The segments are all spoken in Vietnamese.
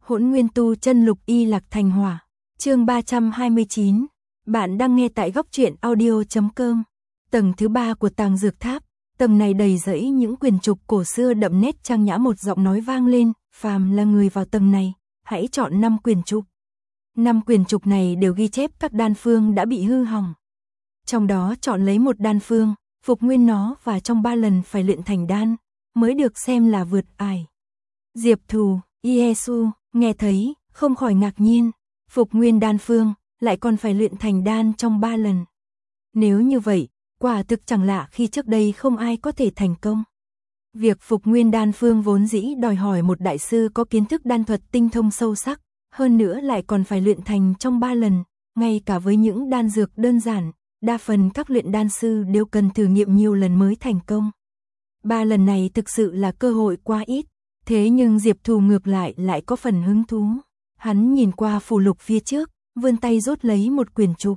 Hỗn Nguyên Tu Chân Lục Y Lạc Thành Hỏa. Chương 329. Bạn đang nghe tại góc truyện audio.com. Tầng thứ 3 của Tàng Dược Tháp. Tầng này đầy rẫy những quyển trục cổ xưa đậm nét trang nhã, một giọng nói vang lên, phàm là người vào tầng này, hãy chọn 5 quyển trục. 5 quyển trục này đều ghi chép các đan phương đã bị hư hỏng. Trong đó chọn lấy một đan phương, phục nguyên nó và trong 3 lần phải luyện thành đan, mới được xem là vượt ải. Diệp Thù, Iesu, nghe thấy, không khỏi ngạc nhiên, phục nguyên đan phương, lại còn phải luyện thành đan trong 3 lần. Nếu như vậy, quả thực chẳng lạ khi trước đây không ai có thể thành công. Việc phục nguyên đan phương vốn dĩ đòi hỏi một đại sư có kiến thức đan thuật tinh thông sâu sắc, hơn nữa lại còn phải luyện thành trong 3 lần, ngay cả với những đan dược đơn giản, đa phần các luyện đan sư đều cần thử nghiệm nhiều lần mới thành công. 3 lần này thực sự là cơ hội quá ít, thế nhưng Diệp Thù ngược lại có phần hứng thú. Hắn nhìn qua phù lục phía trước, vươn tay rút lấy một quyển trục.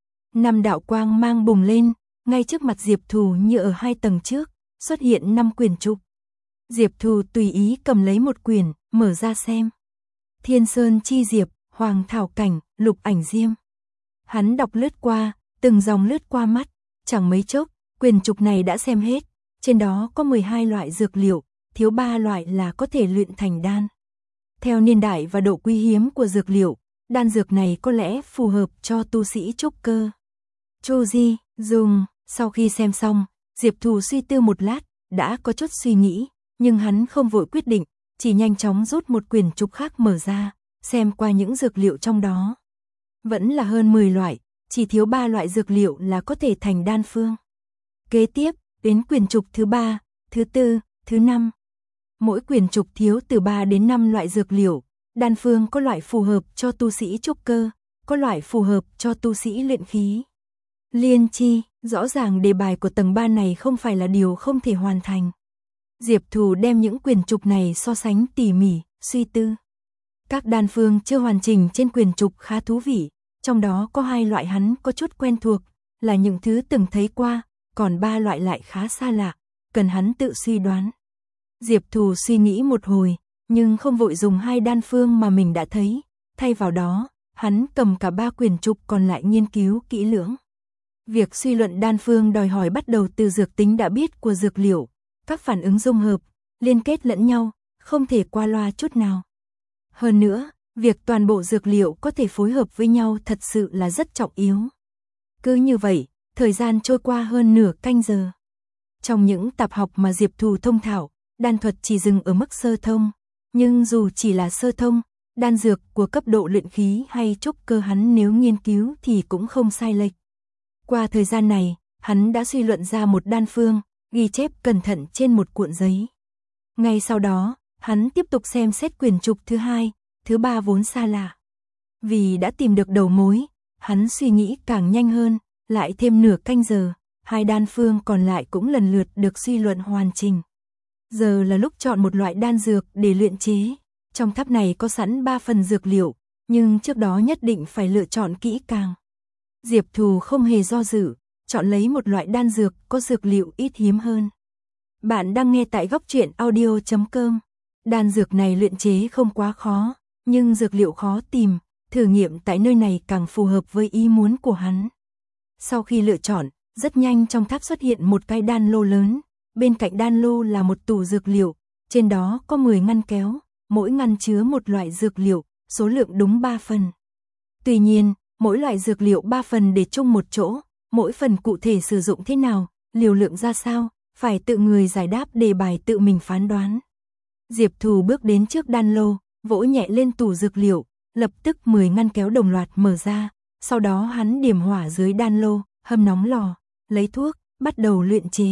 5 đạo quang mang bùng lên, ngay trước mặt Diệp Thù như ở 2 tầng trước, xuất hiện 5 quyển trục. Diệp Thù tùy ý cầm lấy một quyển, mở ra xem. Thiên Sơn Chi Diệp, Hoàng Thảo Cảnh, Lục Ảnh Diêm. Hắn đọc lướt qua, từng dòng lướt qua mắt, chẳng mấy chốc, quyển trục này đã xem hết. Trên đó có 12 loại dược liệu, thiếu 3 loại là có thể luyện thành đan. Theo niên đại và độ quý hiếm của dược liệu, đan dược này có lẽ phù hợp cho tu sĩ trúc cơ. Chu Di, dùng, sau khi xem xong, Diệp Thù suy tư một lát, đã có chút suy nghĩ, nhưng hắn không vội quyết định, chỉ nhanh chóng rút một quyển trục khác mở ra, xem qua những dược liệu trong đó. Vẫn là hơn 10 loại, chỉ thiếu 3 loại dược liệu là có thể thành đan phương. Kế tiếp, đến quyển trục thứ 3, thứ 4, thứ 5. Mỗi quyển trục thiếu từ 3 đến 5 loại dược liệu, đan phương có loại phù hợp cho tu sĩ trúc cơ, có loại phù hợp cho tu sĩ luyện khí. Liên chi, rõ ràng đề bài của tầng 3 này không phải là điều không thể hoàn thành. Diệp Thù đem những quyển trục này so sánh tỉ mỉ, suy tư. Các đan phương chưa hoàn chỉnh trên quyển trục khá thú vị, trong đó có 2 loại hắn có chút quen thuộc, là những thứ từng thấy qua, còn 3 loại lại khá xa lạ, cần hắn tự suy đoán. Diệp Thù suy nghĩ một hồi, nhưng không vội dùng 2 đan phương mà mình đã thấy, thay vào đó, hắn cầm cả 3 quyển trục còn lại nghiên cứu kỹ lưỡng. Việc suy luận đan phương đòi hỏi bắt đầu từ dược tính đã biết của dược liệu, các phản ứng dung hợp, liên kết lẫn nhau, không thể qua loa chút nào. Hơn nữa, việc toàn bộ dược liệu có thể phối hợp với nhau thật sự là rất trọng yếu. Cứ như vậy, thời gian trôi qua hơn nửa canh giờ. Trong những tạp học mà Diệp Thù thông thạo, đan thuật chỉ dừng ở mức sơ thông, nhưng dù chỉ là sơ thông, đan dược của cấp độ luyện khí hay trúc cơ hắn nếu nghiên cứu thì cũng không sai lệch. Qua thời gian này, hắn đã suy luận ra một đan phương, ghi chép cẩn thận trên một cuộn giấy. Ngay sau đó, hắn tiếp tục xem xét quyển trục thứ 2, thứ 3 vốn xa lạ. Vì đã tìm được đầu mối, hắn suy nghĩ càng nhanh hơn, lại thêm nửa canh giờ, 2 đan phương còn lại cũng lần lượt được suy luận hoàn chỉnh. Giờ là lúc chọn một loại đan dược để luyện chế. Trong tháp này có sẵn 3 phần dược liệu, nhưng trước đó nhất định phải lựa chọn kỹ càng. Diệp Thù không hề do dự, chọn lấy một loại đan dược có dược liệu ít hiếm hơn. Bạn đang nghe tại góc truyện audio.com. Đan dược này luyện chế không quá khó, nhưng dược liệu khó tìm, thử nghiệm tại nơi này càng phù hợp với ý muốn của hắn. Sau khi lựa chọn, rất nhanh trong tháp xuất hiện một cái đan lô lớn, bên cạnh đan lô là một tủ dược liệu, trên đó có 10 ngăn kéo, mỗi ngăn chứa một loại dược liệu, số lượng đúng 3 phần. Tuy nhiên, mỗi loại dược liệu 3 phần để chung một chỗ, mỗi phần cụ thể sử dụng thế nào, liều lượng ra sao, phải tự người giải đáp đề bài tự mình phán đoán. Diệp Thù bước đến trước đan lô, vỗ nhẹ lên tủ dược liệu, lập tức 10 ngăn kéo đồng loạt mở ra, sau đó hắn điểm hỏa dưới đan lô, hâm nóng lò, lấy thuốc, bắt đầu luyện chế.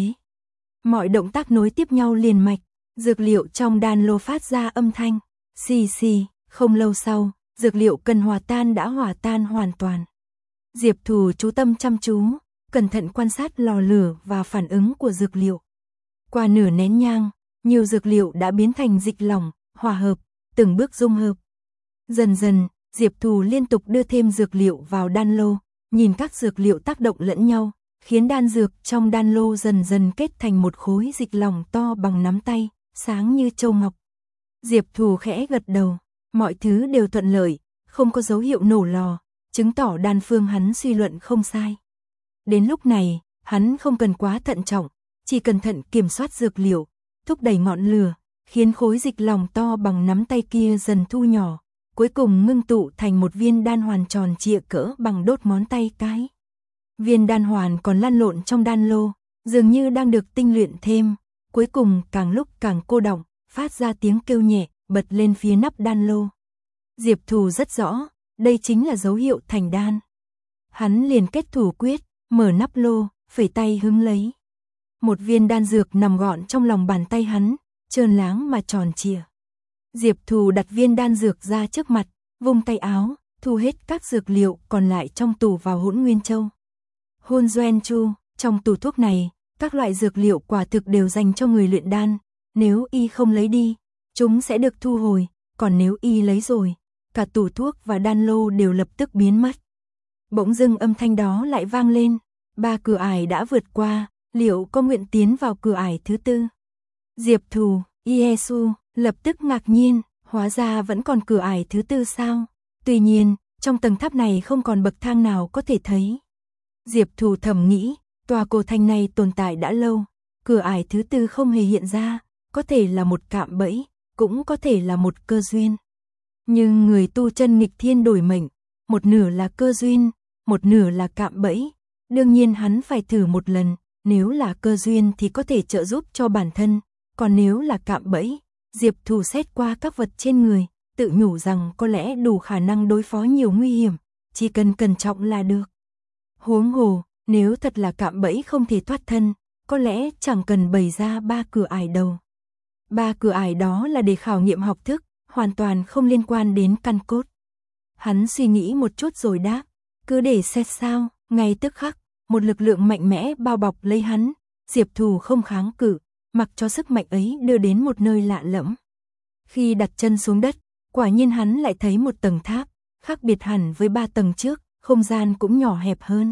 Mọi động tác nối tiếp nhau liền mạch, dược liệu trong đan lô phát ra âm thanh, xì xì, không lâu sau, dược liệu cần hòa tan đã hòa tan hoàn toàn. Diệp Thù chú tâm chăm chú, cẩn thận quan sát lò lửa và phản ứng của dược liệu. Qua nửa nén nhang, nhiều dược liệu đã biến thành dịch lỏng, hòa hợp, từng bước dung hợp. Dần dần, Diệp Thù liên tục đưa thêm dược liệu vào đan lô, nhìn các dược liệu tác động lẫn nhau, khiến đan dược trong đan lô dần dần kết thành một khối dịch lỏng to bằng nắm tay, sáng như châu ngọc. Diệp Thù khẽ gật đầu, Mọi thứ đều thuận lợi, không có dấu hiệu nổ lò, chứng tỏ đan phương hắn suy luận không sai. Đến lúc này, hắn không cần quá thận trọng, chỉ cẩn thận kiểm soát dược liệu, thúc đẩy ngọn lửa, khiến khối dịch lòng to bằng nắm tay kia dần thu nhỏ, cuối cùng ngưng tụ thành một viên đan hoàn tròn trịa cỡ bằng đốt ngón tay cái. Viên đan hoàn còn lăn lộn trong đan lô, dường như đang được tinh luyện thêm, cuối cùng càng lúc càng cô đọng, phát ra tiếng kêu nhẹ, bật lên phía nắp đan lô. Diệp Thù rất rõ, đây chính là dấu hiệu thành đan. Hắn liền kết thủ quyết, mở nắp lô, phẩy tay hứng lấy. Một viên đan dược nằm gọn trong lòng bàn tay hắn, trơn láng mà tròn trịa. Diệp Thù đặt viên đan dược ra trước mặt, vung tay áo, thu hết các dược liệu còn lại trong tủ vào hỗn nguyên châu. Hôn Doen Chu, trong tủ thuốc này, các loại dược liệu quả thực đều dành cho người luyện đan, nếu y không lấy đi, chúng sẽ được thu hồi, còn nếu y lấy rồi, cả tủ thuốc và đan lô đều lập tức biến mất. Bỗng dưng âm thanh đó lại vang lên, 3 cửa ải đã vượt qua, liệu có nguyện tiến vào cửa ải thứ 4? Diệp Thù, Iesu, lập tức ngạc nhiên, hóa ra vẫn còn cửa ải thứ 4 sao? Tuy nhiên, trong tầng tháp này không còn bậc thang nào có thể thấy. Diệp Thù thầm nghĩ, tòa cổ thành này tồn tại đã lâu, cửa ải thứ 4 không hề hiện ra, có thể là một cạm bẫy, cũng có thể là một cơ duyên. Nhưng người tu chân nghịch thiên đổi mệnh, một nửa là cơ duyên, một nửa là cạm bẫy, đương nhiên hắn phải thử một lần, nếu là cơ duyên thì có thể trợ giúp cho bản thân, còn nếu là cạm bẫy, Diệp Thù xét qua các vật trên người, tự nhủ rằng có lẽ đủ khả năng đối phó nhiều nguy hiểm, chỉ cần cẩn trọng là được. Huống hồ, nếu thật là cạm bẫy không thể thoát thân, có lẽ chẳng cần bày ra 3 cửa ải đầu. 3 cửa ải đó là để khảo nghiệm học thức, hoàn toàn không liên quan đến căn cốt. Hắn suy nghĩ một chút rồi đáp, cứ để xét sao, ngay tức khắc, một lực lượng mạnh mẽ bao bọc lấy hắn, Diệp Thù không kháng cự, mặc cho sức mạnh ấy đưa đến một nơi lạ lẫm. Khi đặt chân xuống đất, quả nhiên hắn lại thấy một tầng tháp, khác biệt hẳn với 3 tầng trước, không gian cũng nhỏ hẹp hơn.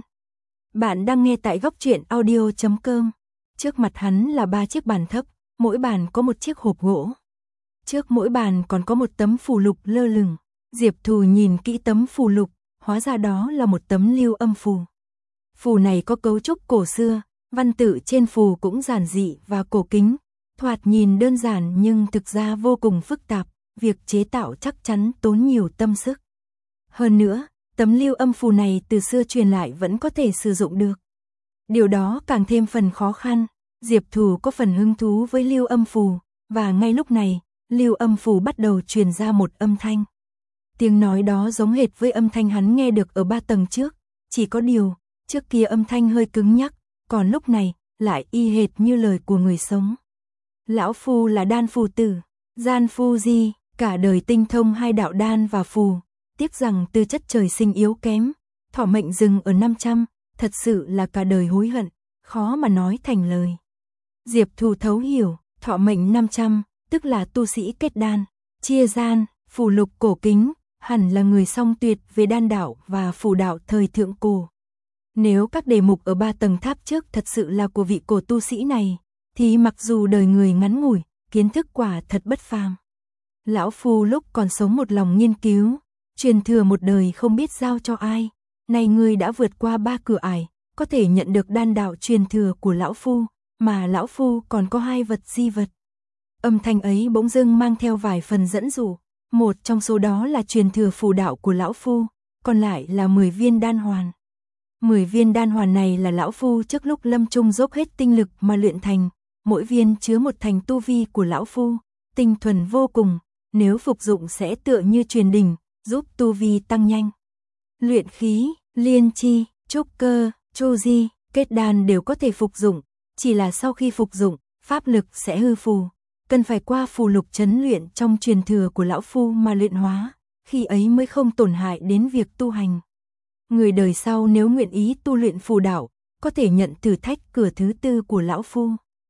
Bạn đang nghe tại góc truyện audio.com. Trước mặt hắn là 3 chiếc bàn thấp, mỗi bàn có một chiếc hộp gỗ. Trước mỗi bàn còn có một tấm phù lục lơ lửng. Diệp Thù nhìn kỹ tấm phù lục, hóa ra đó là một tấm lưu âm phù. Phù này có cấu trúc cổ xưa, văn tự trên phù cũng giản dị và cổ kính, thoạt nhìn đơn giản nhưng thực ra vô cùng phức tạp, việc chế tạo chắc chắn tốn nhiều tâm sức. Hơn nữa, tấm lưu âm phù này từ xưa truyền lại vẫn có thể sử dụng được. Điều đó càng thêm phần khó khăn, Diệp Thù có phần hứng thú với lưu âm phù, và ngay lúc này, lưu âm phù bắt đầu truyền ra một âm thanh. Tiếng nói đó giống hệt với âm thanh hắn nghe được ở 3 tầng trước, chỉ có điều, trước kia âm thanh hơi cứng nhắc, còn lúc này, lại y hệt như lời của người sống. Lão Phu là đan phù tử, gian phu di, cả đời tinh thông 2 đạo đan và phù, tiếc rằng tư chất trời sinh yếu kém, thọ mệnh dừng ở 500, thật sự là cả đời hối hận, khó mà nói thành lời. Diệp Thù thấu hiểu, thọ mệnh 500, tức là tu sĩ kết đan, chia gian, phù lục cổ kính, hẳn là người song tuyệt về đan đạo và phù đạo thời thượng cổ. Nếu các đề mục ở 3 tầng tháp trước thật sự là của vị cổ tu sĩ này, thì mặc dù đời người ngắn ngủi, kiến thức quả thật bất phàm. Lão Phu lúc còn sống một lòng nghiên cứu, truyền thừa một đời không biết giao cho ai, nay ngươi đã vượt qua 3 cửa ải, có thể nhận được đan đạo truyền thừa của Lão Phu, mà Lão Phu còn có 2 vật di vật. Âm thanh ấy bỗng dưng mang theo vài phần dẫn dụ, một trong số đó là truyền thừa phù đạo của Lão Phu, còn lại là 10 viên đan hoàn. 10 viên đan hoàn này là Lão Phu trước lúc lâm chung dốc hết tinh lực mà luyện thành, mỗi viên chứa một thành tu vi của Lão Phu, tinh thuần vô cùng, nếu phục dụng sẽ tựa như truyền đỉnh, giúp tu vi tăng nhanh. Luyện khí, liên chi, trúc cơ, chu di, kết đan đều có thể phục dụng, chỉ là sau khi phục dụng, pháp lực sẽ hư phù, cần phải qua phù lục trấn luyện trong truyền thừa của Lão Phu mà luyện hóa, khi ấy mới không tổn hại đến việc tu hành. Người đời sau nếu nguyện ý tu luyện phù đạo, có thể nhận thử thách cửa thứ 4 của Lão Phu.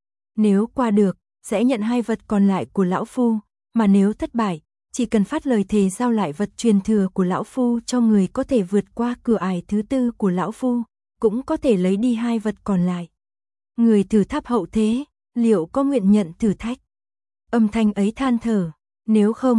Nếu qua được, sẽ nhận 2 vật còn lại của Lão Phu, mà nếu thất bại, chỉ cần phát lời thề giao lại vật truyền thừa của Lão Phu cho người có thể vượt qua cửa ải thứ 4 của Lão Phu, cũng có thể lấy đi 2 vật còn lại. Người thử tháp hậu thế, liệu có nguyện nhận thử thách? Âm thanh ấy than thở, nếu không,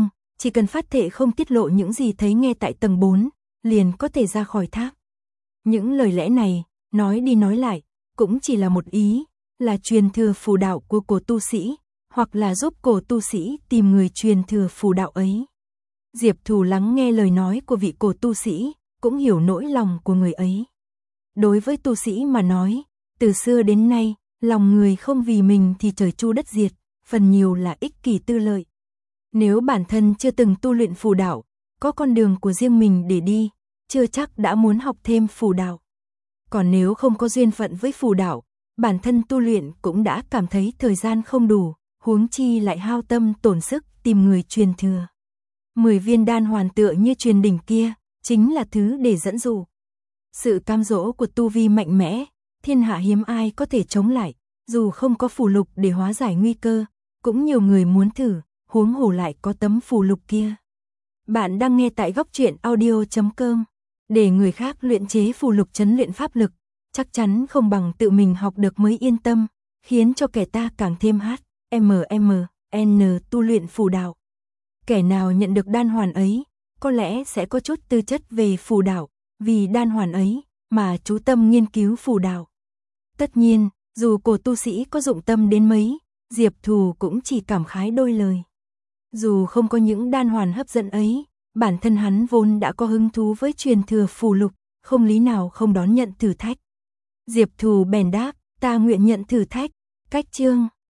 chỉ cần phát thệ không tiết lộ những gì thấy nghe tại tầng 4, liền có thể ra khỏi tháp. Những lời lẽ này, nói đi nói lại, cũng chỉ là một ý, là truyền thừa phù đạo của cổ tu sĩ, hoặc là giúp cổ tu sĩ tìm người truyền thừa phù đạo ấy. Diệp Thù lắng nghe lời nói của vị cổ tu sĩ, cũng hiểu nỗi lòng của người ấy. Đối với tu sĩ mà nói, từ xưa đến nay, lòng người không vì mình thì trời chu đất diệt, phần nhiều là ích kỷ tư lợi. Nếu bản thân chưa từng tu luyện phù đạo, có con đường của riêng mình để đi, chưa chắc đã muốn học thêm phù đạo. Còn nếu không có duyên phận với phù đạo, bản thân tu luyện cũng đã cảm thấy thời gian không đủ, huống chi lại hao tâm tổn sức tìm người truyền thừa. 10 viên đan hoàn tựa như truyền đỉnh kia, chính là thứ để dẫn dụ. Sự cam dỗ của tu vi mạnh mẽ, thiên hạ hiếm ai có thể chống lại, dù không có phù lục để hóa giải nguy cơ, cũng nhiều người muốn thử, huống hồ lại có tấm phù lục kia. Bạn đang nghe tại góc truyện audio.com. Để người khác luyện chế phù lục trấn luyện pháp lực, chắc chắn không bằng tự mình học được mới yên tâm, khiến cho kẻ ta càng thêm HMMN tu luyện phù đạo. Kẻ nào nhận được đan hoàn ấy, có lẽ sẽ có chút tư chất về phù đạo, vì đan hoàn ấy mà chú tâm nghiên cứu phù đạo. Tất nhiên, dù cổ tu sĩ có dụng tâm đến mấy, Diệp Thù cũng chỉ cảm khái đôi lời. Dù không có những đan hoàn hấp dẫn ấy, bản thân hắn vốn đã có hứng thú với truyền thừa phù lục, không lý nào không đón nhận thử thách. Diệp Thù bèn đáp, ta nguyện nhận thử thách. Cách chương